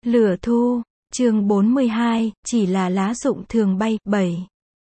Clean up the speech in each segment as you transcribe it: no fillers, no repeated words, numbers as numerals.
Lửa thu, chương 42, chỉ là lá rụng thường bay, 7.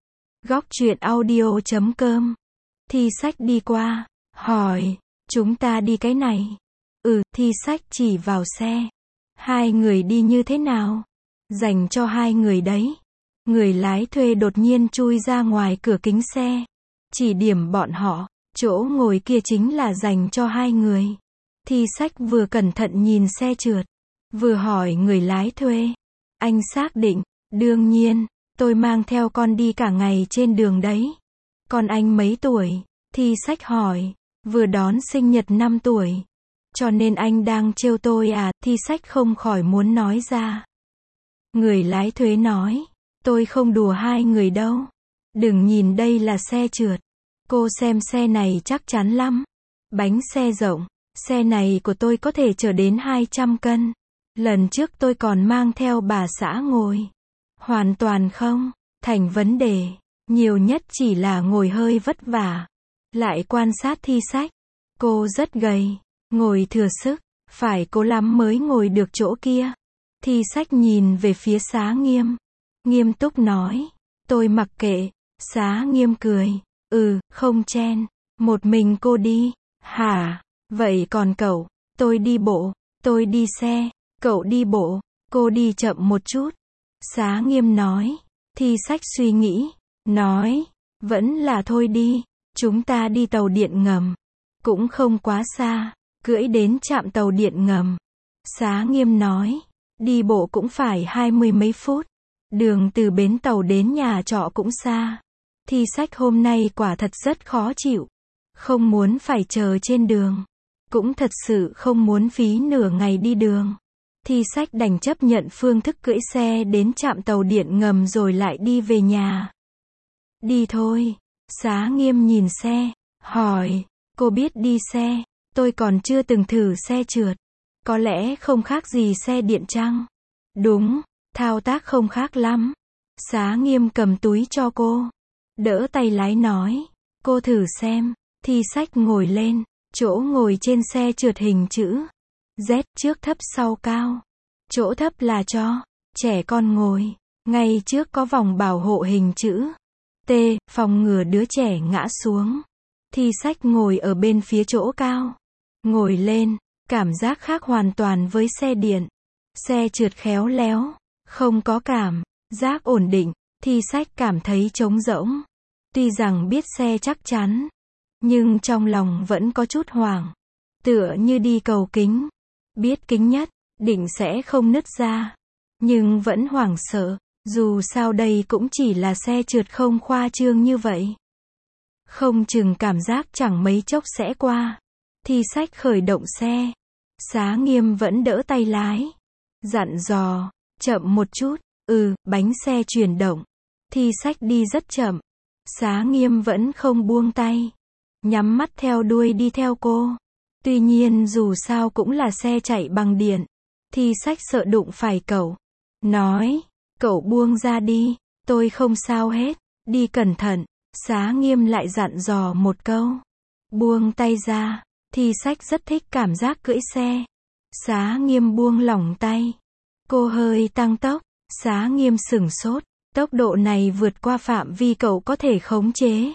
Góc truyện audio.com. Thi sách đi qua, hỏi, chúng ta đi cái này. Thi sách chỉ vào xe. Hai người đi như thế nào? Dành cho hai người đấy. Người lái thuê đột nhiên chui ra ngoài cửa kính xe. Chỉ điểm bọn họ, chỗ ngồi kia chính là dành cho hai người. Thi sách vừa cẩn thận nhìn xe trượt, vừa hỏi người lái thuê. Anh xác định, đương nhiên, tôi mang theo con đi cả ngày trên đường đấy. Con anh mấy tuổi? Thi sách hỏi, vừa đón sinh nhật 5 tuổi. Cho nên anh đang trêu tôi à? Thi sách không khỏi muốn nói ra. Người lái thuế nói, tôi không đùa hai người đâu. Đừng nhìn đây là xe trượt. Cô xem xe này chắc chắn lắm. Bánh xe rộng, xe này của tôi có thể chở đến 200 cân. Lần trước tôi còn mang theo bà xã ngồi. Hoàn toàn không thành vấn đề, nhiều nhất chỉ là ngồi hơi vất vả. Lại quan sát thi sách, cô rất gầy, ngồi thừa sức, phải cố lắm mới ngồi được chỗ kia. Thi sách nhìn về phía Xá Nghiêm, nghiêm túc nói, tôi mặc kệ. Xá Nghiêm cười, không chen, một mình cô đi, hả? Vậy còn cậu? Tôi đi bộ, tôi đi xe, cậu đi bộ, cô đi chậm một chút. Xá Nghiêm nói. Thi sách suy nghĩ, nói, vẫn là thôi đi, chúng ta đi tàu điện ngầm. Cũng không quá xa, cưỡi đến trạm tàu điện ngầm. Xá Nghiêm nói, đi bộ cũng phải 20 mấy phút. Đường từ bến tàu đến nhà trọ cũng xa. Thi sách hôm nay quả thật rất khó chịu. Không muốn phải chờ trên đường. Cũng thật sự không muốn phí nửa ngày đi đường. Thi sách đành chấp nhận phương thức cưỡi xe đến trạm tàu điện ngầm rồi lại đi về nhà. Đi thôi. Xá Nghiêm nhìn xe, hỏi, cô biết đi xe? Tôi còn chưa từng thử xe trượt. Có lẽ không khác gì xe điện chăng? Đúng, thao tác không khác lắm. Xá Nghiêm cầm túi cho cô, đỡ tay lái nói, cô thử xem. Thi sách ngồi lên, chỗ ngồi trên xe trượt hình chữ Z, trước thấp sau cao. Chỗ thấp là cho trẻ con ngồi, ngay trước có vòng bảo hộ hình chữ T, phòng ngừa đứa trẻ ngã xuống. Thi sách ngồi ở bên phía chỗ cao. Ngồi lên, cảm giác khác hoàn toàn với xe điện. Xe trượt khéo léo, không có cảm giác ổn định. Thi sách cảm thấy trống rỗng. Tuy rằng biết xe chắc chắn, nhưng trong lòng vẫn có chút hoảng. Tựa như đi cầu kính. Biết kính nhất định sẽ không nứt ra, nhưng vẫn hoảng sợ. Dù sao đây cũng chỉ là xe trượt, không khoa trương như vậy. Không chừng cảm giác chẳng mấy chốc sẽ qua. Thi sách khởi động xe. Xá Nghiêm vẫn đỡ tay lái, dặn dò, chậm một chút. Bánh xe chuyển động. Thi sách đi rất chậm. Xá Nghiêm vẫn không buông tay, nhắm mắt theo đuôi đi theo cô. Tuy nhiên dù sao cũng là xe chạy bằng điện. Thi sách sợ đụng phải cậu. Nói, cậu buông ra đi, tôi không sao hết, đi cẩn thận. Xá Nghiêm lại dặn dò một câu. Buông tay ra. Thi sách rất thích cảm giác cưỡi xe. Xá Nghiêm buông lỏng tay. Cô hơi tăng tốc. Xá Nghiêm sửng sốt. Tốc độ này vượt qua phạm vi cậu có thể khống chế.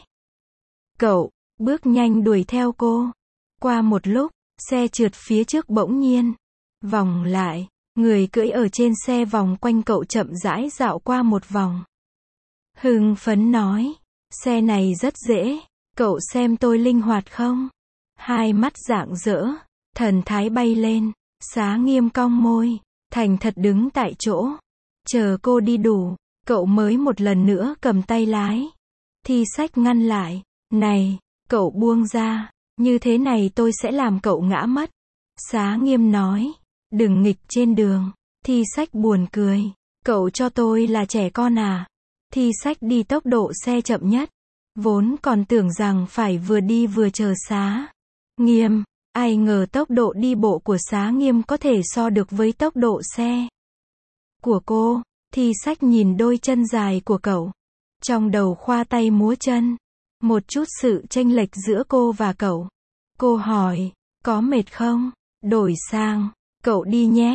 Cậu bước nhanh đuổi theo cô. Qua một lúc, xe trượt phía trước bỗng nhiên vòng lại. Người cưỡi ở trên xe vòng quanh cậu chậm rãi dạo qua một vòng. Hưng phấn nói, xe này rất dễ, cậu xem tôi linh hoạt không? Hai mắt rạng rỡ, thần thái bay lên. Xá Nghiêm cong môi, thành thật đứng tại chỗ. Chờ cô đi đủ, cậu mới một lần nữa cầm tay lái. Thi sách ngăn lại, này, cậu buông ra, như thế này tôi sẽ làm cậu ngã mất. Xá Nghiêm nói, đừng nghịch trên đường. Thi sách buồn cười, cậu cho tôi là trẻ con à? Thi sách đi tốc độ xe chậm nhất, vốn còn tưởng rằng phải vừa đi vừa chờ Xá Nghiêm. Ai ngờ tốc độ đi bộ của Xá Nghiêm có thể so được với tốc độ xe của cô. Thi sách nhìn đôi chân dài của cậu, trong đầu khoa tay múa chân. Một chút sự chênh lệch giữa cô và cậu. Cô hỏi, có mệt không? Đổi sang, cậu đi nhé.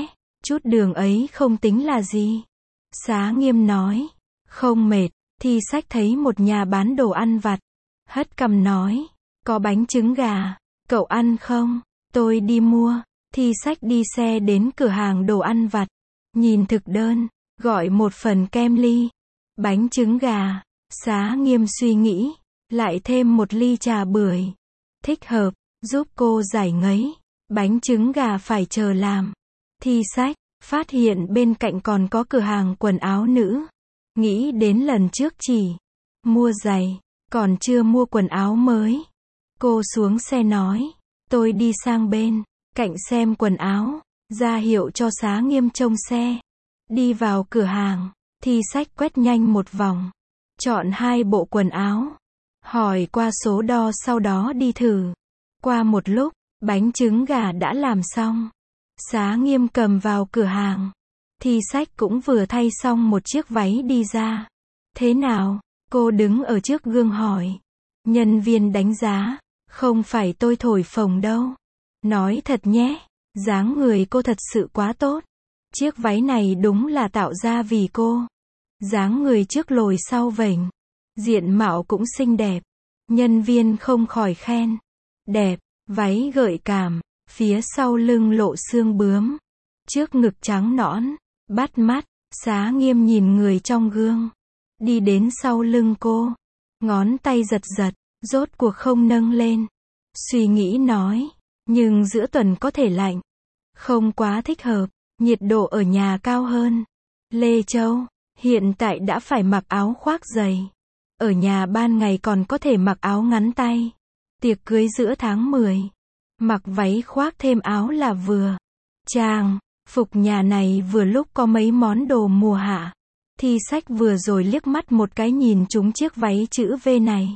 Chút đường ấy không tính là gì. Xá Nghiêm nói. Không mệt. Thi Sách thấy một nhà bán đồ ăn vặt. Hất cằm nói. Có bánh trứng gà. Cậu ăn không? Tôi đi mua. Thi Sách đi xe đến cửa hàng đồ ăn vặt. Nhìn thực đơn. Gọi một phần kem ly. Bánh trứng gà. Xá Nghiêm suy nghĩ. Lại thêm một ly trà bưởi. Thích hợp. Giúp cô giải ngấy. Bánh trứng gà phải chờ làm. Thi Sách phát hiện bên cạnh còn có cửa hàng quần áo nữ. Nghĩ đến lần trước chỉ mua giày, còn chưa mua quần áo mới. Cô xuống xe nói. Tôi đi sang bên cạnh xem quần áo. Ra hiệu cho Xá Nghiêm trông xe. Đi vào cửa hàng. Thi Sách quét nhanh một vòng. Chọn 2 bộ quần áo. Hỏi qua số đo sau đó đi thử. Qua một lúc, bánh trứng gà đã làm xong. Xá Nghiêm cầm vào cửa hàng. Thi Sách cũng vừa thay xong một chiếc váy đi ra. Thế nào? Cô đứng ở trước gương hỏi. Nhân viên đánh giá. Không phải tôi thổi phồng đâu. Nói thật nhé. Dáng người cô thật sự quá tốt. Chiếc váy này đúng là tạo ra vì cô. Dáng người trước lồi sau vểnh. Diện mạo cũng xinh đẹp. Nhân viên không khỏi khen. Đẹp. Váy gợi cảm. Phía sau lưng lộ xương bướm. Trước ngực trắng nõn. Bắt mắt. Xá Nghiêm nhìn người trong gương. Đi đến sau lưng cô. Ngón tay giật giật. Rốt cuộc không nâng lên. Suy nghĩ nói. Nhưng giữa tuần có thể lạnh. Không quá thích hợp. Nhiệt độ ở nhà cao hơn. Lê Châu. Hiện tại đã phải mặc áo khoác dày. Ở nhà ban ngày còn có thể mặc áo ngắn tay. Tiệc cưới giữa tháng 10. Mặc váy khoác thêm áo là vừa. Trang phục nhà này vừa lúc có mấy món đồ mùa hạ. Thi Sách vừa rồi liếc mắt một cái nhìn trúng chiếc váy chữ V này.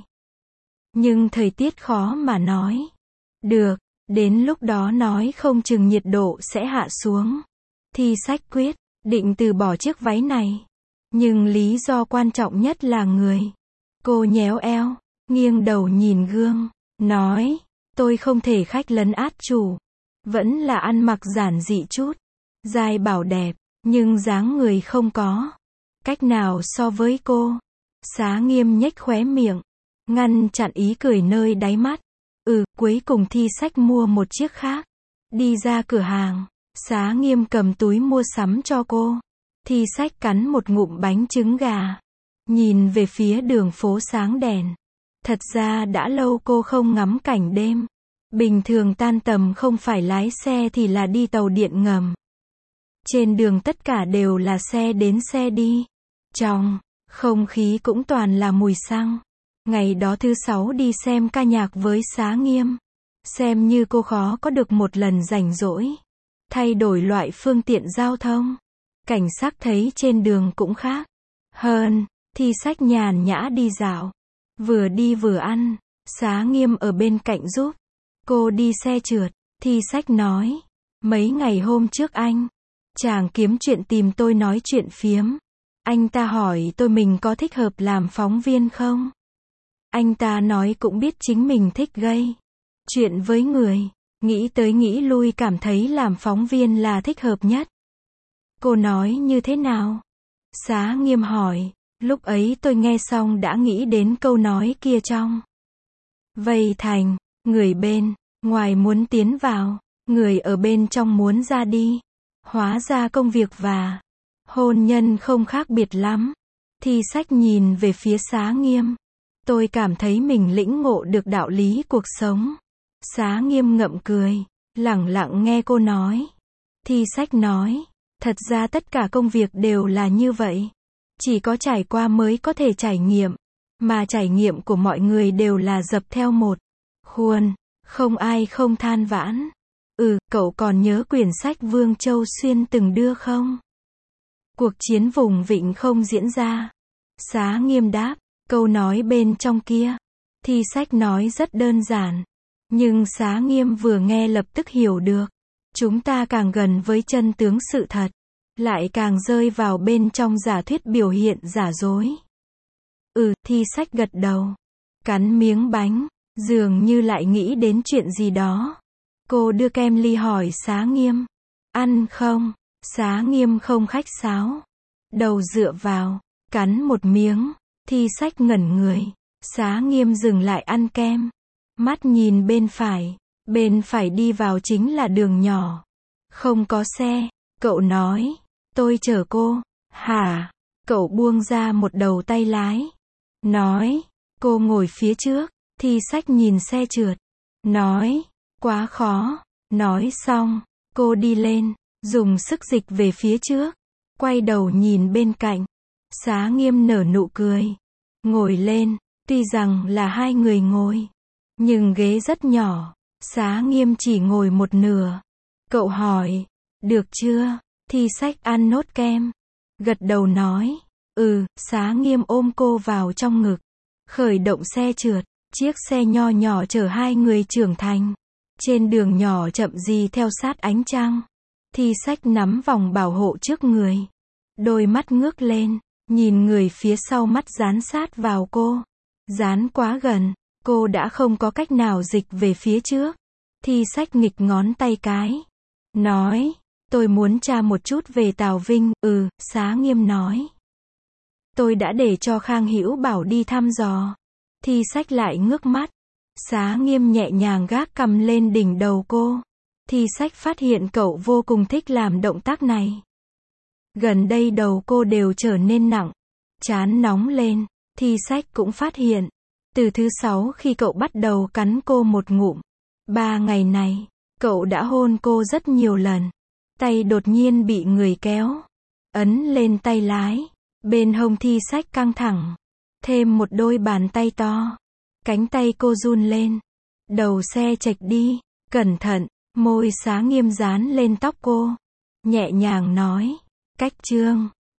Nhưng thời tiết khó mà nói. Được, đến lúc đó nói không chừng nhiệt độ sẽ hạ xuống. Thi Sách quyết định từ bỏ chiếc váy này. Nhưng lý do quan trọng nhất là người. Cô nhéo eo, nghiêng đầu nhìn gương, nói, tôi không thể khách lấn át chủ. Vẫn là ăn mặc giản dị chút. Giai bảo đẹp, nhưng dáng người không có cách nào so với cô. Xá Nghiêm nhếch khóe miệng, ngăn chặn ý cười nơi đáy mắt. Cuối cùng Thi Sách mua một chiếc khác. Đi ra cửa hàng, Xá Nghiêm cầm túi mua sắm cho cô. Thi Sách cắn một ngụm bánh trứng gà. Nhìn về phía đường phố sáng đèn. Thật ra đã lâu cô không ngắm cảnh đêm. Bình thường tan tầm không phải lái xe thì là đi tàu điện ngầm. Trên đường tất cả đều là xe đến xe đi. Trong không khí cũng toàn là mùi xăng. Ngày đó thứ 6 đi xem ca nhạc với Xá Nghiêm. Xem như cô khó có được một lần rảnh rỗi. Thay đổi loại phương tiện giao thông. Cảnh sắc thấy trên đường cũng khác hơn. Thi Sách nhàn nhã đi dạo. Vừa đi vừa ăn. Xá Nghiêm ở bên cạnh giúp cô đi xe trượt. Thi Sách nói. Mấy ngày hôm trước chàng kiếm chuyện tìm tôi nói chuyện phiếm. Anh ta hỏi tôi mình có thích hợp làm phóng viên không? Anh ta nói cũng biết chính mình thích gây chuyện với người. Nghĩ tới nghĩ lui cảm thấy làm phóng viên là thích hợp nhất. Cô nói như thế nào? Xá Nghiêm hỏi. Lúc ấy tôi nghe xong đã nghĩ đến câu nói kia trong vây thành, người bên ngoài muốn tiến vào, người ở bên trong muốn ra đi. Hóa ra công việc và hôn nhân không khác biệt lắm. Thi Sách nhìn về phía Xá Nghiêm. Tôi cảm thấy mình lĩnh ngộ được đạo lý cuộc sống. Xá Nghiêm ngậm cười, lẳng lặng nghe cô nói. Thi Sách nói, thật ra tất cả công việc đều là như vậy. Chỉ có trải qua mới có thể trải nghiệm. Mà trải nghiệm của mọi người đều là dập theo một khuôn. Không ai không than vãn. Cậu còn nhớ quyển sách Vương Châu Xuyên từng đưa không? Cuộc chiến vùng vịnh không diễn ra. Xá Nghiêm đáp. Câu nói bên trong kia. Thi Sách nói rất đơn giản. Nhưng Xá Nghiêm vừa nghe lập tức hiểu được. Chúng ta càng gần với chân tướng sự thật. Lại càng rơi vào bên trong giả thuyết biểu hiện giả dối. Thi Sách gật đầu. Cắn miếng bánh. Dường như lại nghĩ đến chuyện gì đó. Cô đưa kem ly hỏi Xá Nghiêm. Ăn không? Xá Nghiêm không khách sáo. Đầu dựa vào, cắn một miếng, Thi Sách ngẩn người. Xá Nghiêm dừng lại ăn kem. Mắt nhìn bên phải đi vào chính là đường nhỏ. Không có xe, cậu nói, tôi chở cô. Hả? Cậu buông ra một đầu tay lái. Nói, cô ngồi phía trước. Thi Sách nhìn xe trượt. Nói, quá khó. Nói xong, cô đi lên, dùng sức dịch về phía trước. Quay đầu nhìn bên cạnh. Xá Nghiêm nở nụ cười. Ngồi lên, tuy rằng là hai người ngồi, nhưng ghế rất nhỏ. Xá Nghiêm chỉ ngồi một nửa. Cậu hỏi, được chưa? Thi Sách ăn nốt kem. Gật đầu nói, Xá Nghiêm ôm cô vào trong ngực. Khởi động xe trượt. Chiếc xe nho nhỏ chở hai người trưởng thành. Trên đường nhỏ chậm rì theo sát ánh trăng. Thi Sách nắm vòng bảo hộ trước người. Đôi mắt ngước lên, nhìn người phía sau, mắt dán sát vào cô. Dán quá gần, cô đã không có cách nào dịch về phía trước. Thi Sách nghịch ngón tay cái. Nói, tôi muốn tra một chút về Tào Vinh. Xá Nghiêm nói. Tôi đã để cho Khang Hữu Bảo đi thăm dò. Thi Sách lại ngước mắt. Xá Nghiêm nhẹ nhàng gác cằm lên đỉnh đầu cô. Thi Sách phát hiện cậu vô cùng thích làm động tác này. Gần đây đầu cô đều trở nên nặng, trán nóng lên. Thi Sách cũng phát hiện. Từ thứ 6 khi cậu bắt đầu cắn cô một ngụm. 3 ngày này, cậu đã hôn cô rất nhiều lần. Tay đột nhiên bị người kéo. Ấn lên tay lái. Bên hông Thi Sách căng thẳng. Thêm một đôi bàn tay to. Cánh tay cô run lên. Đầu xe chệch đi. Cẩn thận. Môi Xá Nghiêm dán lên tóc cô. Nhẹ nhàng nói. Cách Trương.